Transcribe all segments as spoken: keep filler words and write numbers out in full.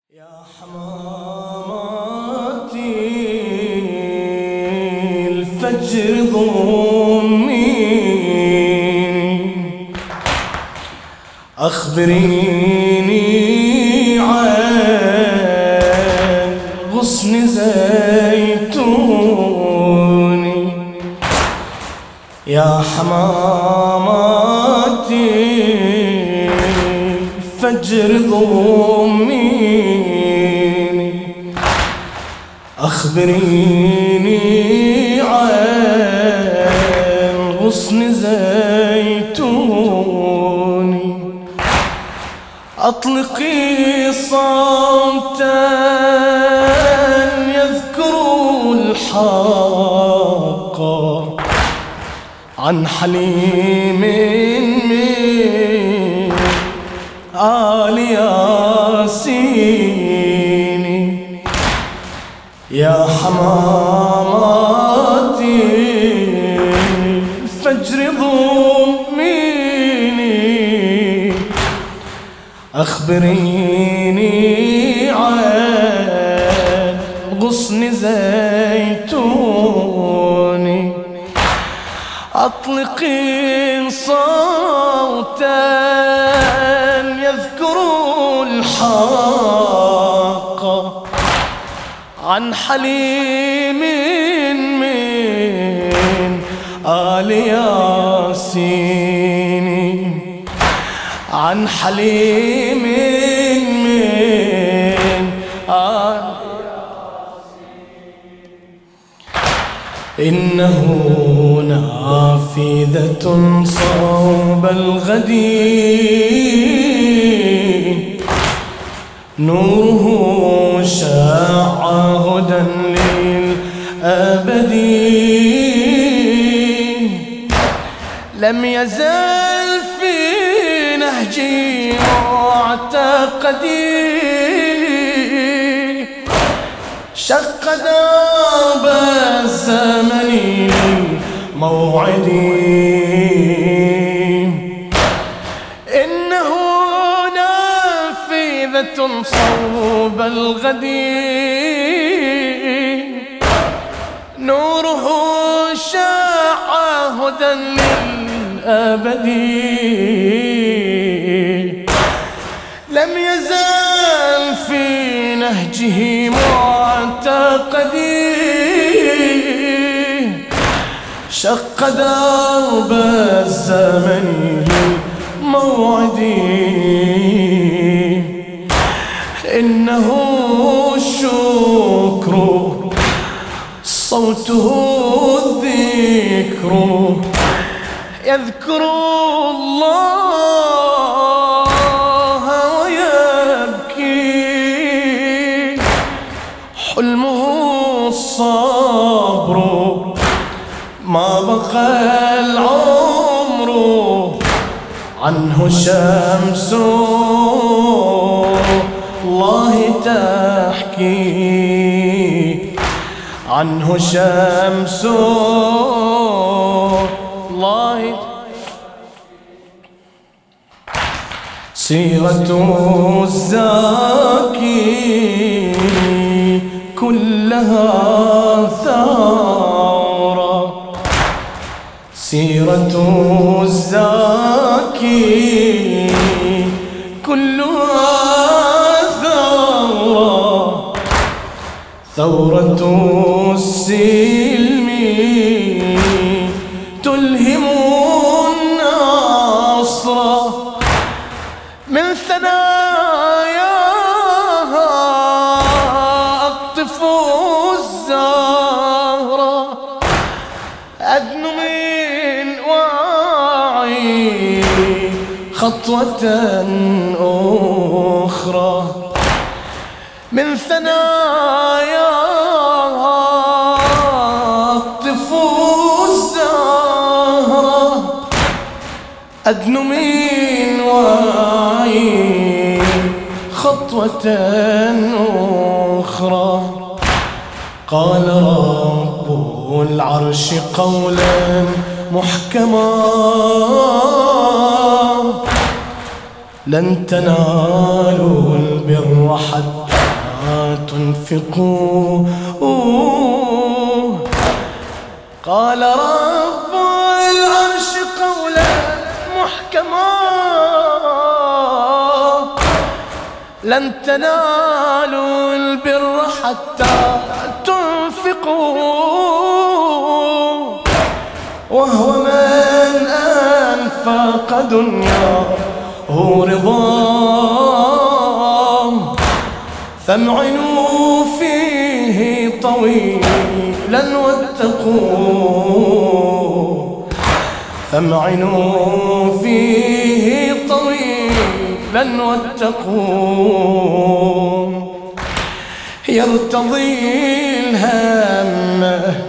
يا حماماتي الفجر ضمي أخبريني عن غصن زيتوني. يا حماماتي الفجر ضمي أخبريني عن غصن زيتوني. أطلقي صوتا يذكر الحق عن حليم من آل ياسين. يا حماماتي الفجر ضميني أخبريني عن غصن زيتوني. أطلقي صوتا يذكر الحق عن حليم من آل ياسين. عن حليم من آل إنه نافذة صوب الغد نوره شاع هدى للأبد. لم يزل في نهجي معتقدي شق درب الزمن موعدي. إنه نافذة صوب الغد نوره شاع هدى للأبد. لم يزال في نهجه معتقدي شق درب الزمن موعدي. إنه الشكر صوته الذكر يذكر الله ويبكي حلمه الصبر ما بقى العمر عنه شمس الله تحكي. عنه شمس الله سيرة الزاكي كلها ثارة. سيرة الزاكي كلها ثورة. ثورة السلم تلهم النصر من ثناياها أقطف الزهرة أدن من وعي خطوة أخرى من ثناياها أقطف الزهرة أدن من وعي خطوة أخرى. قال رب العرش قولا محكما لن تنالوا البر حتى تنفقوا. قال رب العرش قولا محكما لن تنالوا البر حتى تنفقوا، وهو من أنفق دنياه رضاه فامعنوا فيه طويلا واتقوا، فامعنوا فيه طويلا واتقوا. يرتضي الهم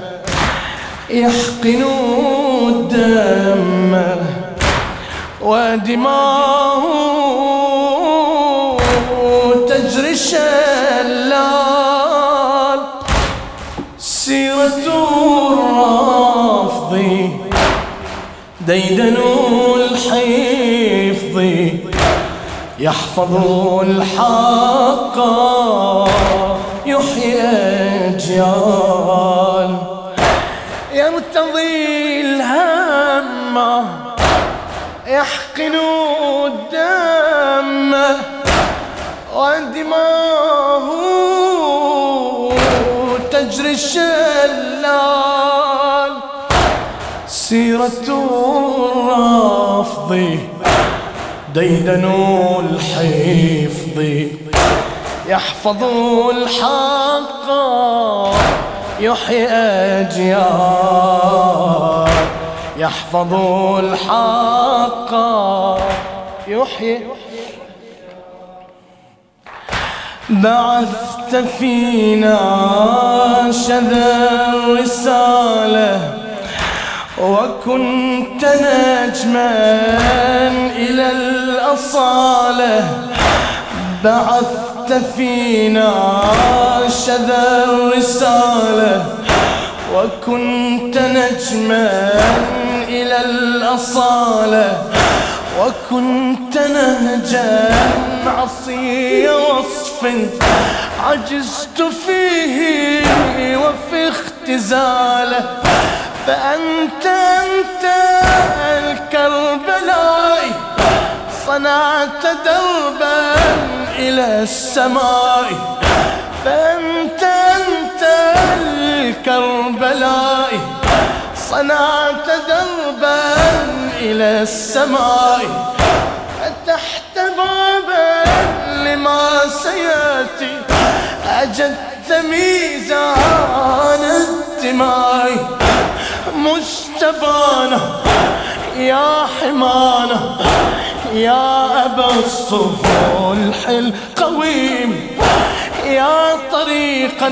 يحقن الدم ودماه تجري الشلال، سيرة الرافض ديدن الحفظ يحفظ الحق يحيي أجيال. يرتضي الهم يحقن الدم ودماه تجري الشلال، سيرة الرافض ديدن الحفظ يحفظ الحق يحيي أجيال، يحفظ الحق يحيي. بعثت فينا شذا الرسالة وكنت نجما إلى الأصالة، بعثت فينا شذا الرسالة وكنت نجما إلى الأصالة، وكنت نهجا عصي وصف عجزت فيه وفي اختزاله، فأنت أنت الكربلاء صنعت دربا إلى السماء، فأنت أنت الكربلاء صنعت دربا إلى السماء، فتحت بابا لما سيأتي أجدت ميزان الدماء، مجتبانا يا حمانا يا أبا الصفح القويم، يا طريقا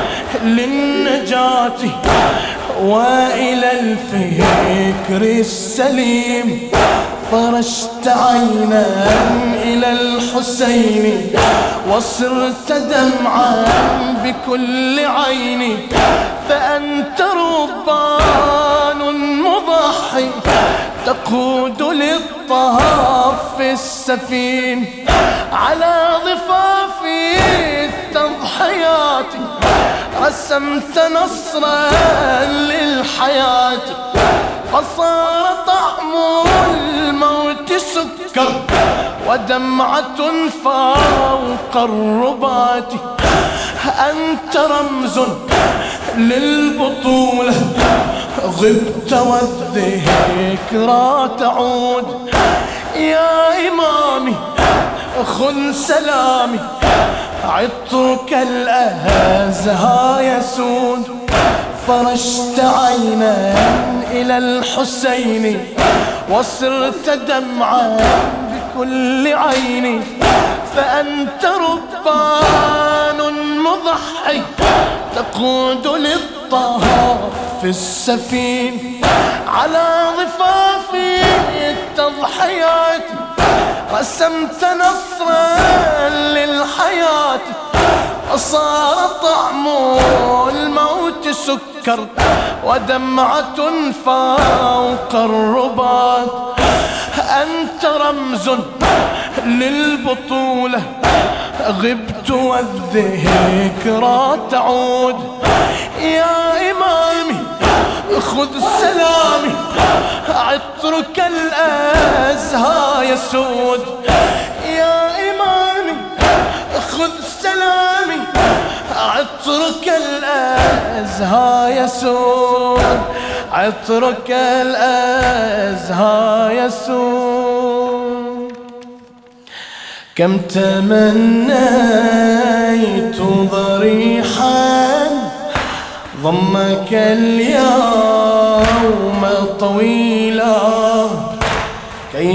للنجاة وإلى الفكر السليم، فرشت عينا إلى الحسين وصرت دمعا بكل عيني، فأنت ربان مضحي تقود للطهف السفين، على ضفاف التضحيات رسمت نصرا للحياة، فصار طعم الموت سكر ودمعة فوق الربات، أنت رمز للبطولة غبت والذكرى تعود، يا إمامي خذ سلامي عطرك الأزهى يسود، فرشت عينا إلى الحسين وصرت دمعا بكل عيني، فأنت ربان مضحي تقود للطهف السفين، على ضفاف التضحيات رسمت نصرا للحياة، وصار طعم الموت سكر ودمعة فوق الرباط، أنت رمز للبطولة غبت والذكرى تعود. يا إمامي خذ سلامي عطرك الأزهى يسود. يا إمامي خذ سلامي عطرك الأزهى يسود. عطرك الأزهى يسود. كم تمنيت ضريحا ضمك اليوم طويلا كي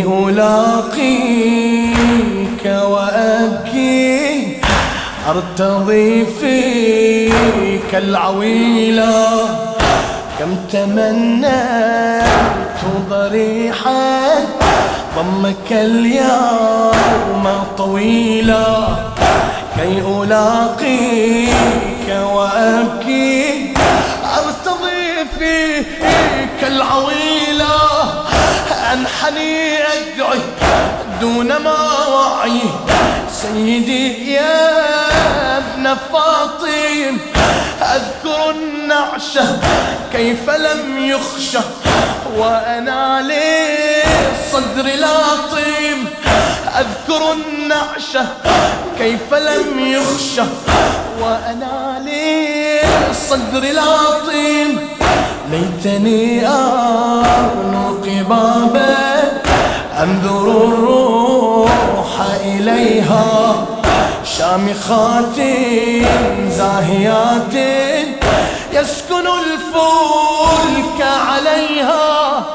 ألاقيك وأبكي أرتضي فيك العويلة. كم تمنيت ضريحا ضمك اليوم طويلا كي ألاقيك وأبكي أرتضي فيك العويلة. أنحني أدعي دون ما وعي سيدي يا ابن فاطم. أذكر النعشة كيف لم يخشى وأنا للصدر لاطم. أذكر النعشة كيف لم يخشى وأنا للصدر لاطم. ليتني أرنق بابا أنذر الروح إليها شامخات زاهيات يسكن الفلك عليها.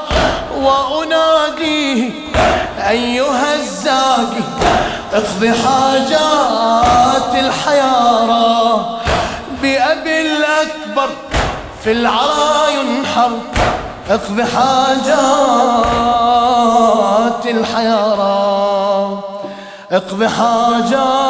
وأناديه أيها الزاكي اقض حاجات الحيارى. بأبي الأكبر في العرى ينحر اقض حاجات الحيارى. اقض حاجات